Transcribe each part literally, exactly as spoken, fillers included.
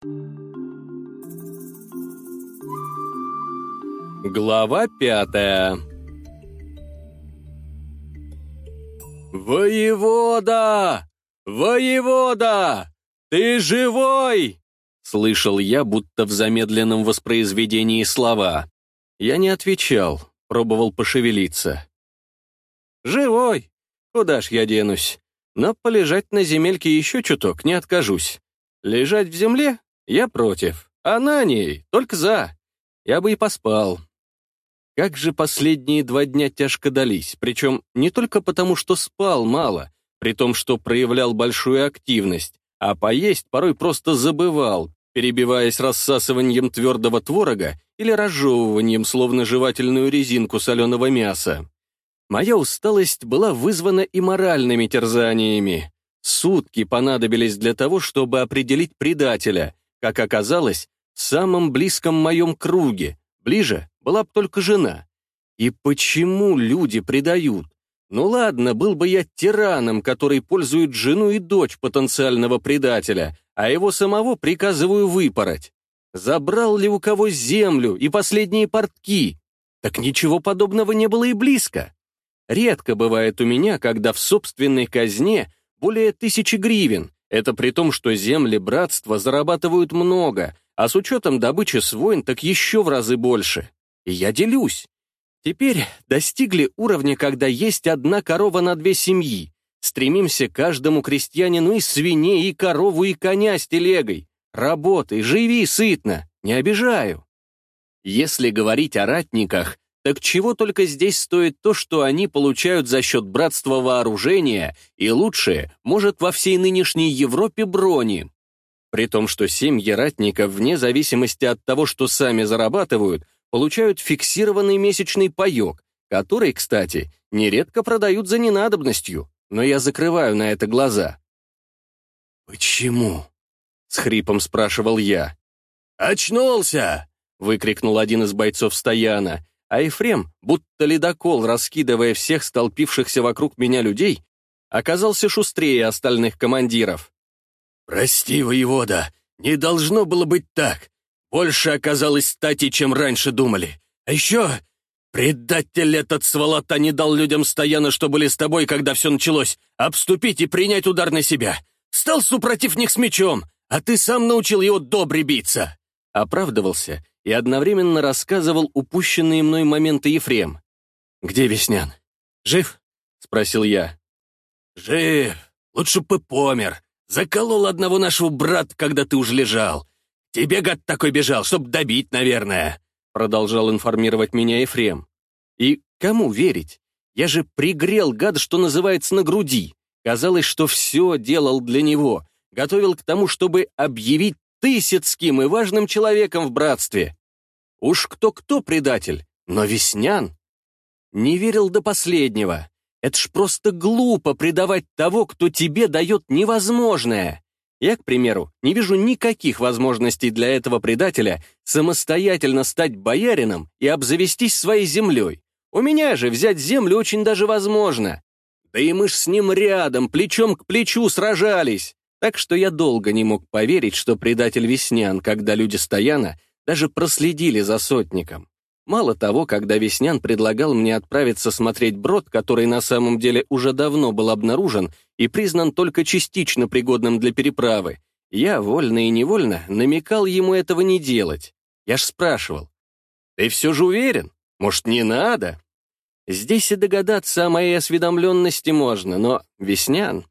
Глава пятая. «Воевода! Воевода! Ты живой?» Слышал я, будто в замедленном воспроизведении слова. Я не отвечал, пробовал пошевелиться. «Живой! Куда ж я денусь? Но полежать на земельке еще чуток не откажусь. Лежать в земле? Я против, а на ней только за. Я бы и поспал». Как же последние два дня тяжко дались, причем не только потому, что спал мало, при том, что проявлял большую активность, а поесть порой просто забывал, перебиваясь рассасыванием твердого творога или разжевыванием, словно жевательную резинку соленого мяса. Моя усталость была вызвана и моральными терзаниями. Сутки понадобились для того, чтобы определить предателя, как оказалось, в самом близком моем круге, ближе была бы только жена. И почему люди предают? Ну ладно, был бы я тираном, который пользует жену и дочь потенциального предателя, а его самого приказываю выпороть. Забрал ли у кого землю и последние портки? Так ничего подобного не было и близко. Редко бывает у меня, когда в собственной казне более тысячи гривен. Это при том, что земли братства зарабатывают много, а с учетом добычи с войн так еще в разы больше. И я делюсь. Теперь достигли уровня, когда есть одна корова на две семьи. Стремимся каждому крестьянину и свиней, и корову, и коня с телегой. Работай, живи сытно, не обижаю. Если говорить о ратниках, так чего только здесь стоит то, что они получают за счет братства вооружения и лучшее, может, во всей нынешней Европе брони. При том, что семьи ратников, вне зависимости от того, что сами зарабатывают, получают фиксированный месячный паёк, который, кстати, нередко продают за ненадобностью, но я закрываю на это глаза. «Почему?» — с хрипом спрашивал я. «Очнулся!» — выкрикнул один из бойцов стояна, а Ефрем, будто ледокол, раскидывая всех столпившихся вокруг меня людей, оказался шустрее остальных командиров. «Прости, воевода, не должно было быть так. Больше оказалось стати, чем раньше думали. А еще предатель этот сволота не дал людям стояна, что были с тобой, когда все началось, обступить и принять удар на себя. Стал супротив них с мечом, а ты сам научил его добре биться». Оправдывался и одновременно рассказывал упущенные мной моменты Ефрем. «Где Веснян? Жив?» — спросил я. «Жив. Лучше бы помер. Заколол одного нашего брата, когда ты уже лежал. Тебе, гад, такой бежал, чтоб добить, наверное», — продолжал информировать меня Ефрем. И кому верить? Я же пригрел гада, что называется, на груди. Казалось, что все делал для него, готовил к тому, чтобы объявить Тысяцким и важным человеком в братстве. Уж кто-кто предатель, но Веснян не верил до последнего. Это ж просто глупо предавать того, кто тебе дает невозможное. Я, к примеру, не вижу никаких возможностей для этого предателя самостоятельно стать боярином и обзавестись своей землей. У меня же взять землю очень даже возможно. Да и мы ж с ним рядом, плечом к плечу сражались. Так что я долго не мог поверить, что предатель Веснян, когда люди стояна, даже проследили за сотником. Мало того, когда Веснян предлагал мне отправиться смотреть брод, который на самом деле уже давно был обнаружен и признан только частично пригодным для переправы, я, вольно и невольно, намекал ему этого не делать. Я ж спрашивал: «Ты все же уверен? Может, не надо?» Здесь и догадаться о моей осведомленности можно, но Веснян...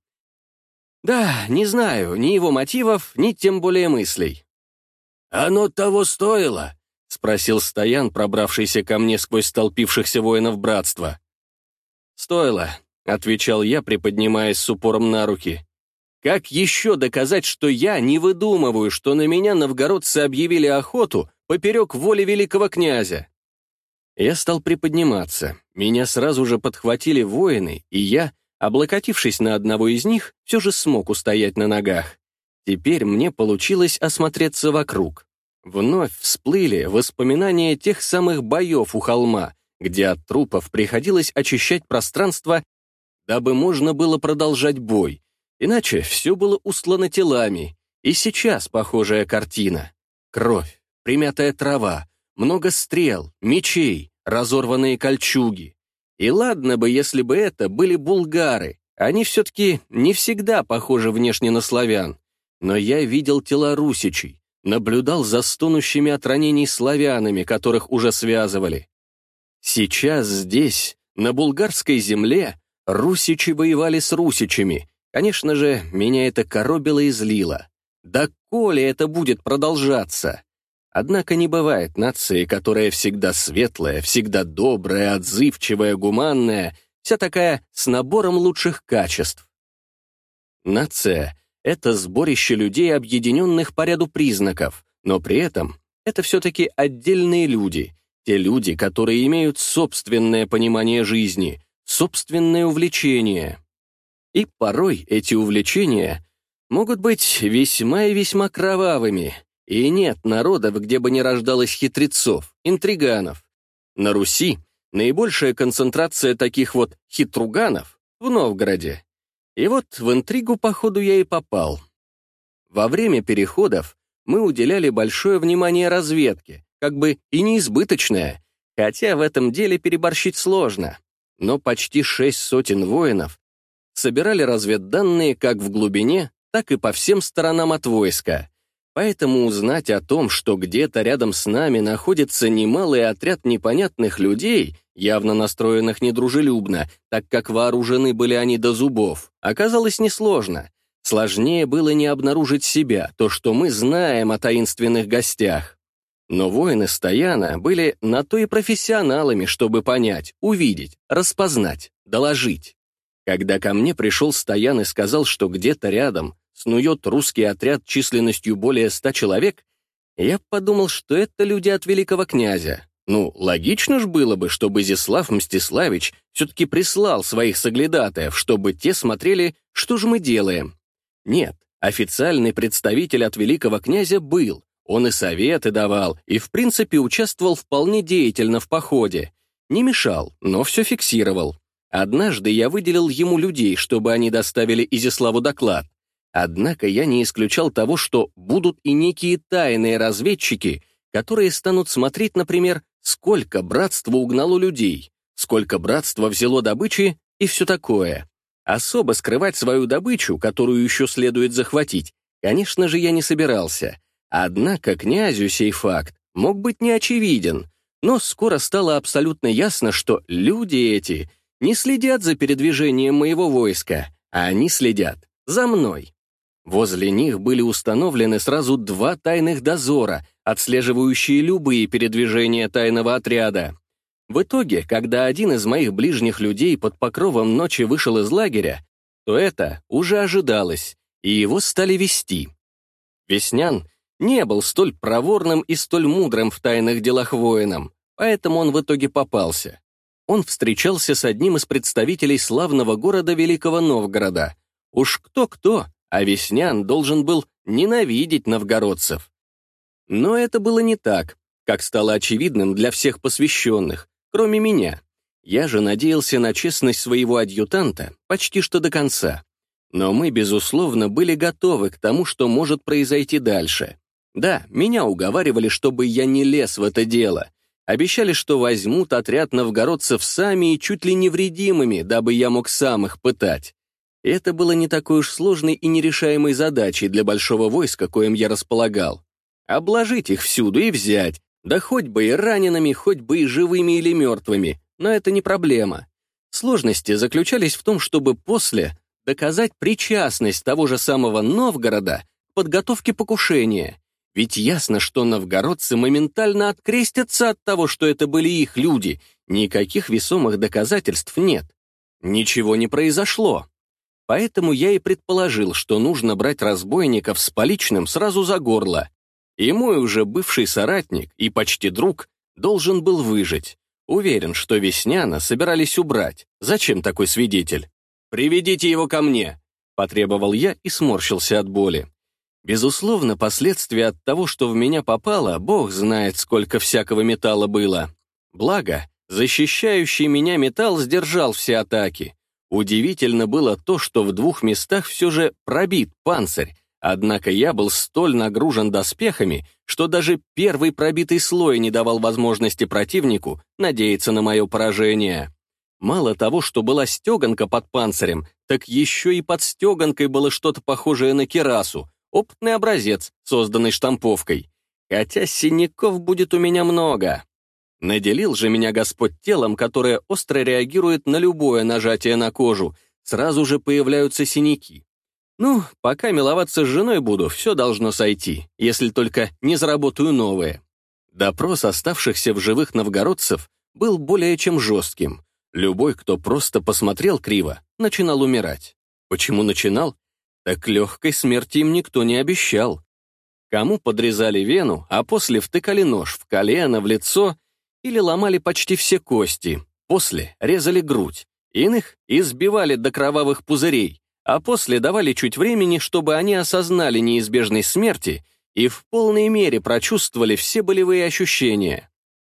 Да, не знаю ни его мотивов, ни тем более мыслей. «Оно того стоило?» — спросил Стоян, пробравшийся ко мне сквозь столпившихся воинов братства. «Стоило», — отвечал я, приподнимаясь с упором на руки. «Как еще доказать, что я не выдумываю, что на меня новгородцы объявили охоту поперек воли великого князя?» Я стал приподниматься. Меня сразу же подхватили воины, и я, облокотившись на одного из них, все же смог устоять на ногах. Теперь мне получилось осмотреться вокруг. Вновь всплыли воспоминания тех самых боев у холма, где от трупов приходилось очищать пространство, дабы можно было продолжать бой. Иначе все было устлано телами, И сейчас похожая картина. Кровь, примятая трава, много стрел, мечей, разорванные кольчуги. И ладно бы, если бы это были булгары, они все-таки не всегда похожи внешне на славян. Но я видел тела русичей, наблюдал за стонущими от ранений славянами, которых уже связывали. Сейчас здесь, на булгарской земле, русичи воевали с русичами. Конечно же, меня это коробило и злило. Да коли это будет продолжаться? Однако не бывает нации, которая всегда светлая, всегда добрая, отзывчивая, гуманная, вся такая с набором лучших качеств. Нация — это сборище людей, объединенных по ряду признаков, но при этом это все-таки отдельные люди, те люди, которые имеют собственное понимание жизни, собственное увлечение. И порой эти увлечения могут быть весьма и весьма кровавыми. И нет народов, где бы не рождалось хитрецов, интриганов. На Руси наибольшая концентрация таких вот хитруганов в Новгороде. И вот в интригу, походу, я и попал. Во время переходов мы уделяли большое внимание разведке, как бы и неизбыточное, хотя в этом деле переборщить сложно. Но почти шесть сотен воинов собирали разведданные как в глубине, так и по всем сторонам от войска. Поэтому узнать о том, что где-то рядом с нами находится немалый отряд непонятных людей, явно настроенных недружелюбно, так как вооружены были они до зубов, оказалось несложно. Сложнее было не обнаружить себя, то, что мы знаем о таинственных гостях. Но воины Стояна были на то и профессионалами, чтобы понять, увидеть, распознать, доложить. Когда ко мне пришел Стоян и сказал, что где-то рядом снует русский отряд численностью более ста человек, я подумал, что это люди от великого князя. Ну, логично ж было бы, чтобы Изяслав Мстиславич все-таки прислал своих соглядатаев, чтобы те смотрели, что же мы делаем. Нет, официальный представитель от великого князя был, он и советы давал, и в принципе участвовал вполне деятельно в походе. Не мешал, но все фиксировал. Однажды я выделил ему людей, чтобы они доставили Изяславу доклад. Однако я не исключал того, что будут и некие тайные разведчики, которые станут смотреть, например, сколько братство угнало людей, сколько братство взяло добычи и все такое. Особо скрывать свою добычу, которую еще следует захватить, конечно же, я не собирался. Однако князю сей факт мог быть неочевиден, но скоро стало абсолютно ясно, что люди эти не следят за передвижением моего войска, а они следят за мной. Возле них были установлены сразу два тайных дозора, отслеживающие любые передвижения тайного отряда. В итоге, когда один из моих ближних людей под покровом ночи вышел из лагеря, то это уже ожидалось, и его стали вести. Веснян не был столь проворным и столь мудрым в тайных делах воином, поэтому он в итоге попался. Он встречался с одним из представителей славного города Великого Новгорода. Уж кто-кто, а Веснян должен был ненавидеть новгородцев. Но это было не так, как стало очевидным для всех посвященных, кроме меня. Я же надеялся на честность своего адъютанта почти что до конца. Но мы, безусловно, были готовы к тому, что может произойти дальше. Да, меня уговаривали, чтобы я не лез в это дело. Обещали, что возьмут отряд новгородцев сами и чуть ли невредимыми, дабы я мог сам их пытать. И это было не такой уж сложной и нерешаемой задачей для большого войска, коим я располагал. Обложить их всюду и взять, да хоть бы и ранеными, хоть бы и живыми или мертвыми, но это не проблема. Сложности заключались в том, чтобы после доказать причастность того же самого Новгорода к подготовке покушения. Ведь ясно, что новгородцы моментально открестятся от того, что это были их люди. Никаких весомых доказательств нет. Ничего не произошло. Поэтому я и предположил, что нужно брать разбойников с поличным сразу за горло. И мой уже бывший соратник и почти друг должен был выжить. Уверен, что Весняна собирались убрать. Зачем такой свидетель? «Приведите его ко мне», — потребовал я и сморщился от боли. Безусловно, последствия от того, что в меня попало, бог знает, сколько всякого металла было. Благо, защищающий меня металл сдержал все атаки. Удивительно было то, что в двух местах все же пробит панцирь, Однако я был столь нагружен доспехами, что даже первый пробитый слой не давал возможности противнику надеяться на мое поражение. Мало того, что была стеганка под панцирем, так еще и под стеганкой было что-то похожее на кирасу, опытный образец, созданный штамповкой. Хотя синяков будет у меня много. Наделил же меня Господь телом, которое остро реагирует на любое нажатие на кожу, сразу же появляются синяки. Ну, пока миловаться с женой буду, все должно сойти, если только не заработаю новое. Допрос оставшихся в живых новгородцев был более чем жестким. Любой, кто просто посмотрел криво, начинал умирать. Почему начинал? Так легкой смерти им никто не обещал. Кому подрезали вену, а после втыкали нож в колено, в лицо или ломали почти все кости, после резали грудь, иных избивали до кровавых пузырей, а после давали чуть времени, чтобы они осознали неизбежность смерти и в полной мере прочувствовали все болевые ощущения.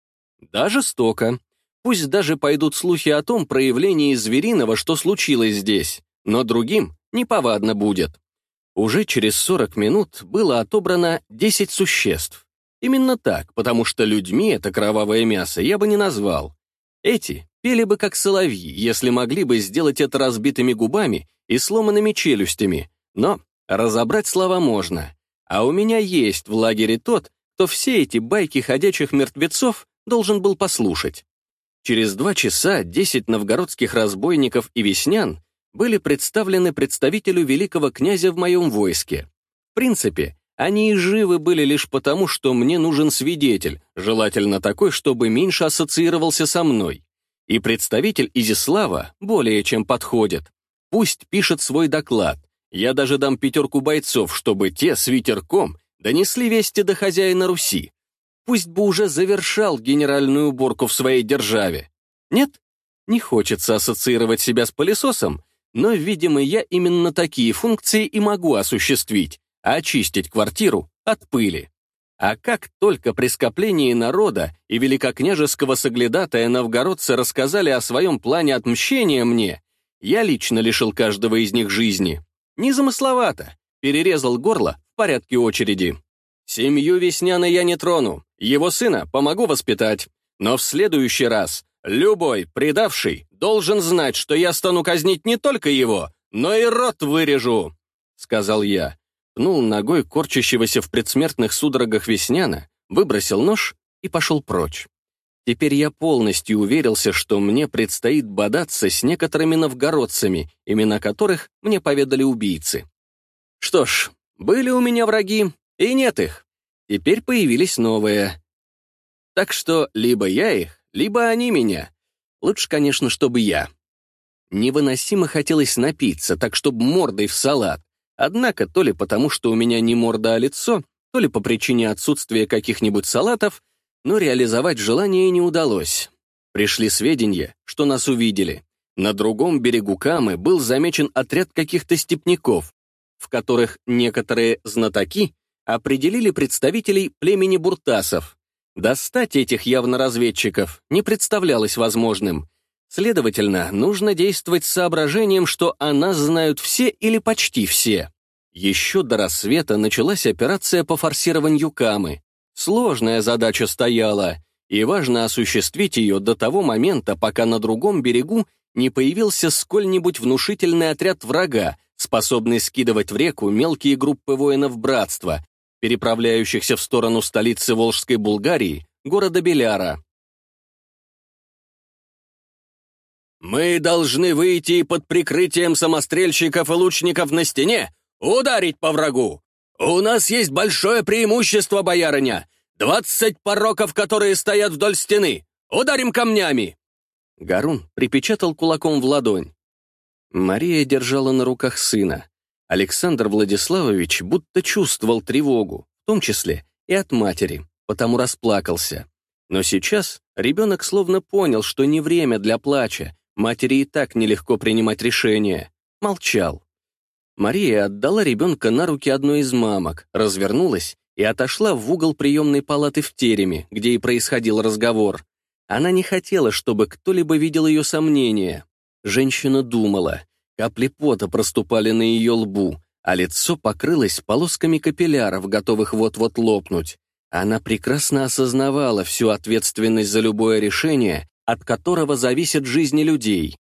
Да, жестоко. Пусть даже пойдут слухи о том проявлении звериного, что случилось здесь, но другим неповадно будет. Уже через сорок минут было отобрано десять существ. Именно так, потому что людьми это кровавое мясо я бы не назвал. Эти пели бы как соловьи, если могли бы сделать это разбитыми губами и сломанными челюстями, но разобрать слова можно. А у меня есть в лагере тот, кто все эти байки ходячих мертвецов должен был послушать. Через два часа десять новгородских разбойников и веснян были представлены представителю великого князя в моем войске. В принципе, они и живы были лишь потому, что мне нужен свидетель, желательно такой, чтобы меньше ассоциировался со мной. И представитель Изяслава более чем подходит. Пусть пишет свой доклад. Я даже дам пятерку бойцов, чтобы те с ветерком донесли вести до хозяина Руси. Пусть бы уже завершал генеральную уборку в своей державе. Нет? Не хочется ассоциировать себя с пылесосом, но, видимо, я именно такие функции и могу осуществить, очистить квартиру от пыли. А как только при скоплении народа и великокняжеского соглядатая новгородцы рассказали о своем плане отмщения мне, я лично лишил каждого из них жизни. Незамысловато. Перерезал горло в порядке очереди. Семью Весняна я не трону, его сына помогу воспитать. Но в следующий раз любой предавший должен знать, что я стану казнить не только его, но и рот вырежу, — сказал я. Пнул ногой корчащегося в предсмертных судорогах Весняна, выбросил нож и пошел прочь. Теперь я полностью уверился, что мне предстоит бодаться с некоторыми новгородцами, имена которых мне поведали убийцы. Что ж, были у меня враги, и нет их. Теперь появились новые. Так что либо я их, либо они меня. Лучше, конечно, чтобы я. Невыносимо хотелось напиться, так чтобы мордой в салат. Однако то ли потому, что у меня не морда, а лицо, то ли по причине отсутствия каких-нибудь салатов, но реализовать желание не удалось. Пришли сведения, что нас увидели. На другом берегу Камы был замечен отряд каких-то степняков, в которых некоторые знатоки определили представителей племени буртасов. Достать этих явно разведчиков не представлялось возможным. Следовательно, нужно действовать с соображением, что о нас знают все или почти все. Еще до рассвета началась операция по форсированию Камы. Сложная задача стояла, и важно осуществить ее до того момента, пока на другом берегу не появился сколь-нибудь внушительный отряд врага, способный скидывать в реку мелкие группы воинов братства, переправляющихся в сторону столицы Волжской Булгарии, города Беляра. «Мы должны выйти и под прикрытием самострельщиков и лучников на стене ударить по врагу. У нас есть большое преимущество, боярыня. Двадцать пороков, которые стоят вдоль стены. Ударим камнями!» Гарун припечатал кулаком в ладонь. Мария держала на руках сына. Александр Владиславович будто чувствовал тревогу, в том числе и от матери, потому расплакался. Но сейчас ребенок словно понял, что не время для плача, матери и так нелегко принимать решения. Молчал. Мария отдала ребенка на руки одной из мамок, развернулась и отошла в угол приемной палаты в тереме, где и происходил разговор. Она не хотела, чтобы кто-либо видел ее сомнения. Женщина думала. Капли пота проступали на ее лбу. а лицо покрылось полосками капилляров, готовых вот-вот лопнуть. Она прекрасно осознавала всю ответственность за любое решение, от которого зависят жизни людей.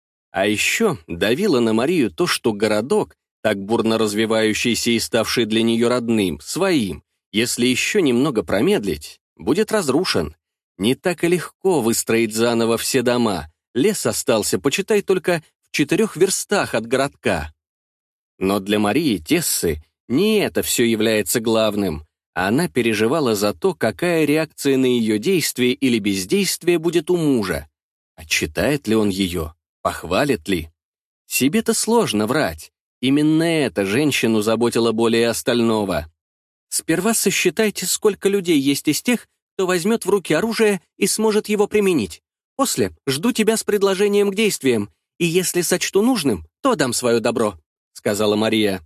А еще давило на Марию то, что городок, так бурно развивающийся и ставший для нее родным, своим, если еще немного промедлить, будет разрушен. Не так и легко выстроить заново все дома. Лес остался, почитай, только в четырех верстах от городка. Но для Марии Тессы не это все является главным. Она переживала за то, какая реакция на ее действие или бездействие будет у мужа. Отчитает ли он ее? Похвалит ли? Себе-то сложно врать. Именно эта женщину заботила более остального. Сперва сосчитайте, сколько людей есть из тех, кто возьмет в руки оружие и сможет его применить. После жду тебя с предложением к действиям, и если сочту нужным, то дам свое добро», — сказала Мария.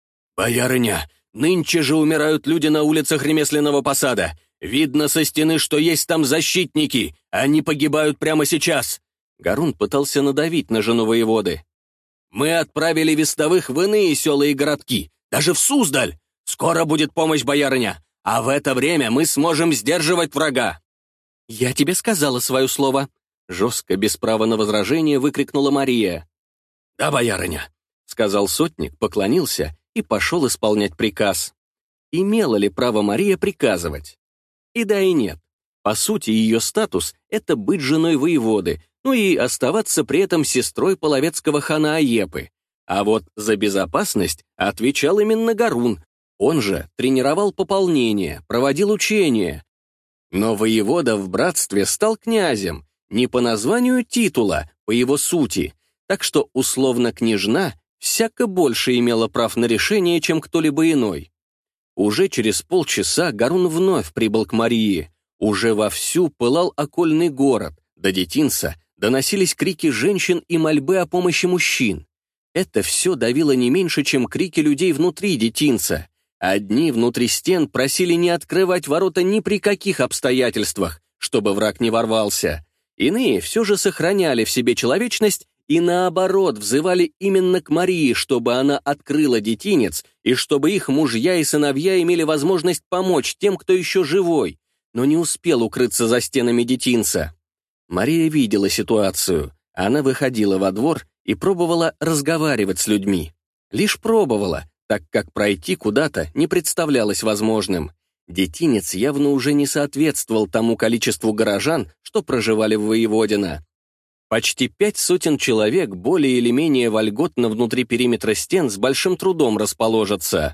«Боярыня, нынче же умирают люди на улицах ремесленного посада. Видно со стены, что есть там защитники. Они погибают прямо сейчас». Гарун пытался надавить на жену воеводы. «Мы отправили вестовых в иные села и городки, даже в Суздаль. Скоро будет помощь, боярыня, а в это время мы сможем сдерживать врага». «Я тебе сказала свое слово», — жестко, без права на возражение, выкрикнула Мария. «Да, боярыня», — сказал сотник, поклонился и пошел исполнять приказ. Имела ли право Мария приказывать? И да, и нет. По сути, ее статус — это быть женой воеводы, ну и оставаться при этом сестрой половецкого хана Аепы. А вот за безопасность отвечал именно Гарун. Он же тренировал пополнение, проводил учения. Но воевода в братстве стал князем, не по названию титула, по его сути, так что условно княжна всяко больше имела прав на решение, чем кто-либо иной. Уже через полчаса Гарун вновь прибыл к Марии. Уже вовсю пылал окольный город, до детинца доносились крики женщин и мольбы о помощи мужчин. Это все давило не меньше, чем крики людей внутри детинца. Одни внутри стен просили не открывать ворота ни при каких обстоятельствах, чтобы враг не ворвался. Иные все же сохраняли в себе человечность и, наоборот, взывали именно к Марии, чтобы она открыла детинец и чтобы их мужья и сыновья имели возможность помочь тем, кто еще живой, но не успел укрыться за стенами детинца. Мария видела ситуацию. Она выходила во двор и пробовала разговаривать с людьми. Лишь пробовала, так как пройти куда-то не представлялось возможным. Детинец явно уже не соответствовал тому количеству горожан, что проживали в Воеводино. Почти пять сотен человек более или менее вольготно внутри периметра стен с большим трудом расположатся.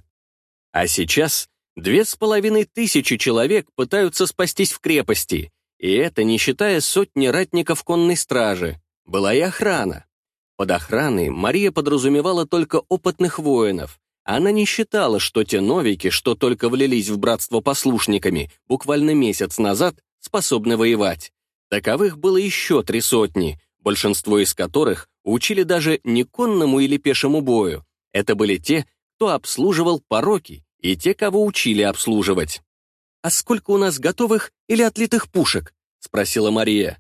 А сейчас две с половиной тысячи человек пытаются спастись в крепости, и это не считая сотни ратников конной стражи. Была и охрана. Под охраной Мария подразумевала только опытных воинов. Она не считала, что те новики, что только влились в братство послушниками буквально месяц назад, способны воевать. Таковых было еще три сотни, большинство из которых учили даже не конному или пешему бою. Это были те, кто обслуживал пороки, и те, кого учили обслуживать. «А сколько у нас готовых или отлитых пушек?» — спросила Мария.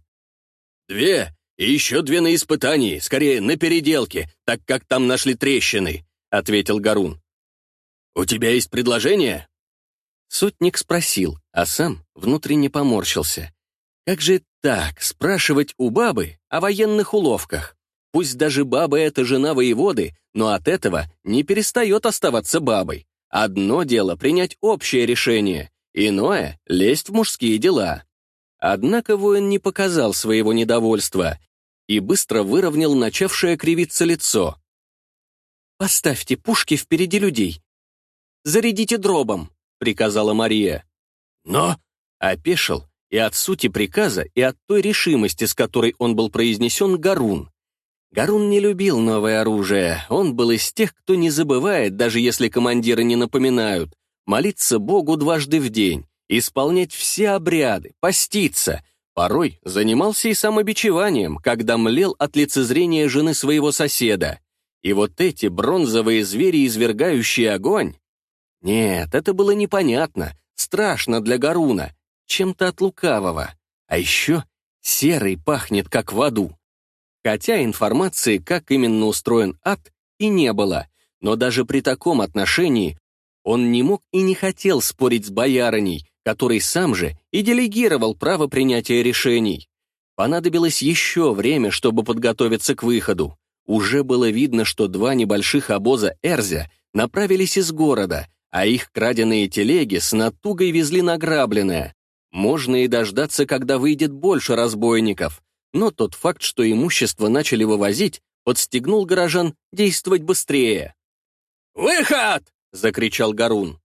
«Две, и еще две на испытании, скорее на переделке, так как там нашли трещины», — ответил Гарун. «У тебя есть предложение?» Сотник спросил, а сам внутренне поморщился. Как же так, спрашивать у бабы о военных уловках? Пусть даже баба — это жена воеводы, но от этого не перестает оставаться бабой. Одно дело принять общее решение, иное — лезть в мужские дела. Однако воин не показал своего недовольства и быстро выровнял начавшее кривиться лицо. «Поставьте пушки впереди людей. Зарядите дробом», — приказала Мария. «Но...» — опешил и от сути приказа, и от той решимости, с которой он был произнесен, Гарун. Гарун не любил новое оружие, он был из тех, кто не забывает, даже если командиры не напоминают, молиться Богу дважды в день, исполнять все обряды, поститься. Порой занимался и самобичеванием, когда млел от лицезрения жены своего соседа. И вот эти бронзовые звери, извергающие огонь... Нет, это было непонятно, страшно для Гаруна, чем-то от лукавого. А еще серый пахнет, как в аду. Хотя информации, как именно устроен ад, и не было, но даже при таком отношении он не мог и не хотел спорить с боярыней, который сам же и делегировал право принятия решений. Понадобилось еще время, чтобы подготовиться к выходу. Уже было видно, что два небольших обоза Эрзя направились из города, а их краденые телеги с натугой везли награбленное. Можно и дождаться, когда выйдет больше разбойников, но тот факт, что имущество начали вывозить, подстегнул горожан действовать быстрее. «Выход!» — закричал Гарун.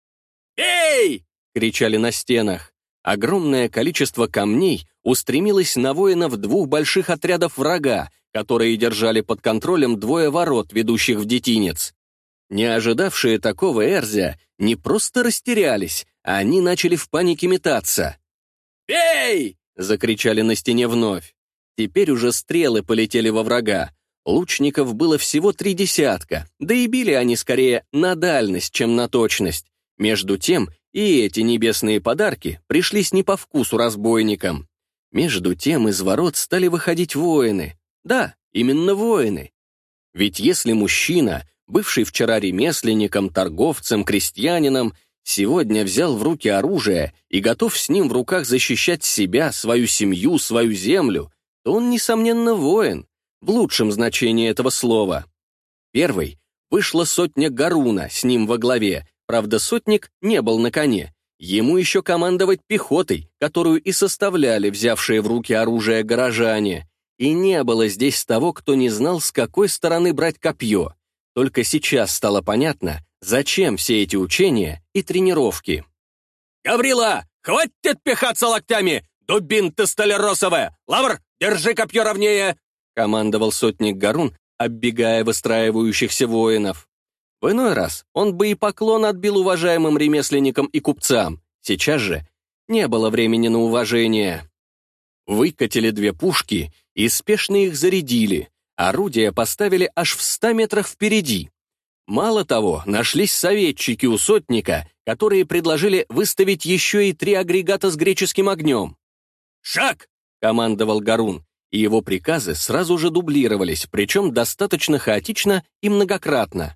«Бей!» — кричали на стенах. Огромное количество камней устремилось на воинов двух больших отрядов врага, которые держали под контролем двое ворот, ведущих в детинец. Не ожидавшие такого Эрзя не просто растерялись, а они начали в панике метаться. «Бей!» — закричали на стене вновь. Теперь уже стрелы полетели во врага. Лучников было всего три десятка, да и били они скорее на дальность, чем на точность. Между тем, и эти небесные подарки пришлись не по вкусу разбойникам. Между тем из ворот стали выходить воины. Да, именно воины. Ведь если мужчина, бывший вчера ремесленником, торговцем, крестьянином, сегодня взял в руки оружие и готов с ним в руках защищать себя, свою семью, свою землю, то он, несомненно, воин, в лучшем значении этого слова. Первой вышла сотня Гаруна, с ним во главе, правда, сотник не был на коне. Ему еще командовать пехотой, которую и составляли взявшие в руки оружие горожане. И не было здесь того, кто не знал, с какой стороны брать копье. Только сейчас стало понятно, зачем все эти учения и тренировки. «Гаврила, хватит пихаться локтями! Дубин ты столяросовая! Лавр, держи копье ровнее!» командовал сотник Гарун, оббегая выстраивающихся воинов. В иной раз он бы и поклон отбил уважаемым ремесленникам и купцам. Сейчас же не было времени на уважение. Выкатили две пушки и спешно их зарядили. Орудия поставили аж в ста метрах впереди. Мало того, нашлись советчики у сотника, которые предложили выставить еще и три агрегата с греческим огнем. «Шаг!» — командовал Гарун, и его приказы сразу же дублировались, причем достаточно хаотично и многократно.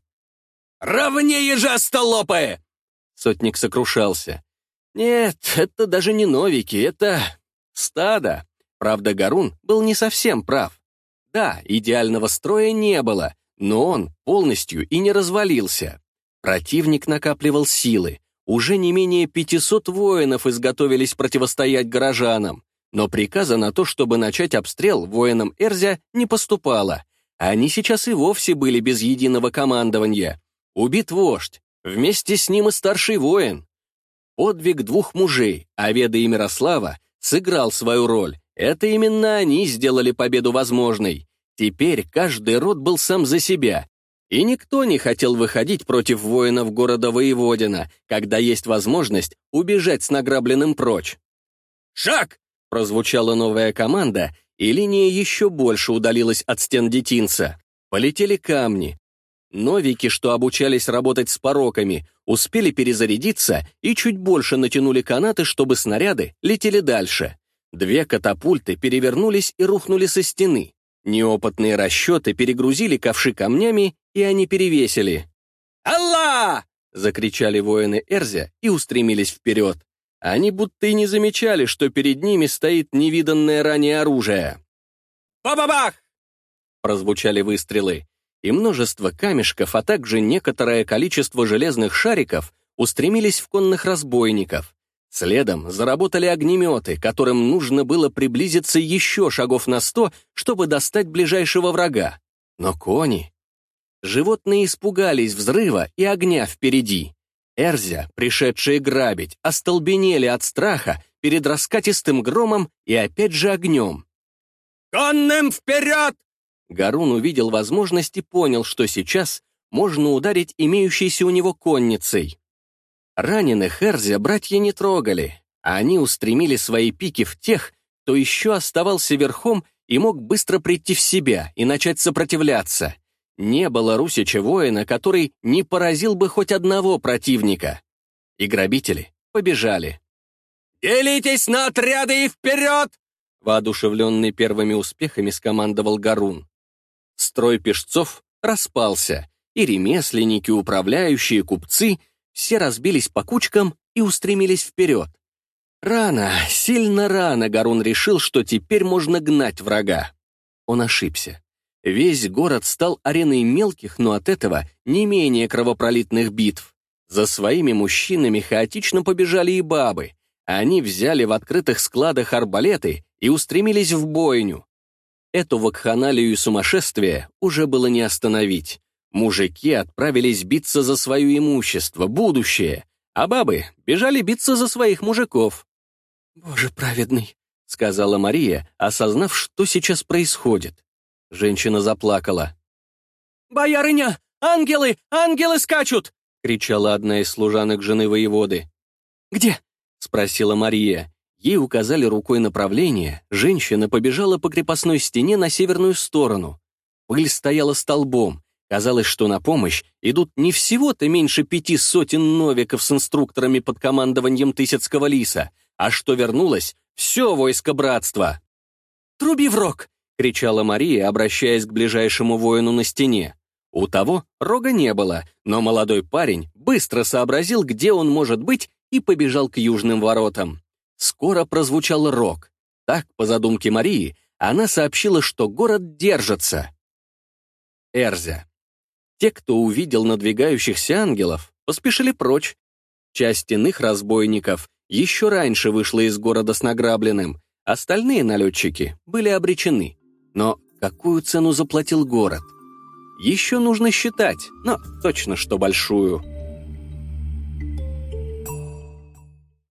«Ровнее же, остолопы!» Сотник сокрушался. Нет, это даже не новики, это стадо. Правда, Гарун был не совсем прав. Да, идеального строя не было, но он полностью и не развалился. Противник накапливал силы. Уже не менее пятисот воинов изготовились противостоять горожанам. Но приказа на то, чтобы начать обстрел воинам Эрзя, не поступало. Они сейчас и вовсе были без единого командования. Убит вождь, вместе с ним и старший воин. Подвиг двух мужей, Оведа и Мирослава, сыграл свою роль. Это именно они сделали победу возможной. Теперь каждый род был сам за себя. И никто не хотел выходить против воинов города Воеводина, когда есть возможность убежать с награбленным прочь. «Шаг!» — прозвучала новая команда, и линия еще больше удалилась от стен детинца. Полетели камни. Новики, что обучались работать с пороками, успели перезарядиться и чуть больше натянули канаты, чтобы снаряды летели дальше. Две катапульты перевернулись и рухнули со стены. Неопытные расчеты перегрузили ковши камнями, и они перевесили. «Алла!» — закричали воины Эрзя и устремились вперед. Они будто и не замечали, что перед ними стоит невиданное ранее оружие. «Ба-ба-бах!» — прозвучали выстрелы, и множество камешков, а также некоторое количество железных шариков устремились в конных разбойников. Следом заработали огнеметы, которым нужно было приблизиться еще шагов на сто, чтобы достать ближайшего врага. Но кони... Животные испугались взрыва и огня впереди. Эрзя, пришедшие грабить, остолбенели от страха перед раскатистым громом и опять же огнем. «Конным вперед!» Гарун увидел возможность и понял, что сейчас можно ударить имеющейся у него конницей. Раненых Эрзя братья не трогали, а они устремили свои пики в тех, кто еще оставался верхом и мог быстро прийти в себя и начать сопротивляться. Не было русича воина, который не поразил бы хоть одного противника. И грабители побежали. «Делитесь на отряды и вперед!» Воодушевленный первыми успехами скомандовал Гарун. Строй пешцов распался, И ремесленники, управляющие, купцы — все разбились по кучкам и устремились вперед. Рано, сильно рано Гарун решил, что теперь можно гнать врага. Он ошибся. Весь город стал ареной мелких, но от этого не менее кровопролитных битв. За своими мужчинами хаотично побежали и бабы. Они взяли в открытых складах арбалеты и устремились в бойню. Эту вакханалию и сумасшествие уже было не остановить. Мужики отправились биться за свое имущество, будущее, а бабы бежали биться за своих мужиков. «Боже праведный», — сказала Мария, осознав, что сейчас происходит. Женщина заплакала. «Боярыня! Ангелы! Ангелы скачут!» — кричала одна из служанок жены воеводы. «Где?» — спросила Мария. Ей указали рукой направление, женщина побежала по крепостной стене на северную сторону. Пыль стояла столбом. Казалось, что на помощь идут не всего-то меньше пяти сотен новиков с инструкторами под командованием Тысяцкого лиса, а что вернулось все войско братства. «Труби в рог!» — кричала Мария, обращаясь к ближайшему воину на стене. У того рога не было, но молодой парень быстро сообразил, где он может быть, и побежал к южным воротам. Скоро прозвучал рог. Так, по задумке Марии, она сообщила, что город держится. Эрзя. Те, кто увидел надвигающихся ангелов, поспешили прочь. Часть иных разбойников еще раньше вышла из города с награбленным, остальные налетчики были обречены. Но какую цену заплатил город? Еще нужно считать, но точно что большую.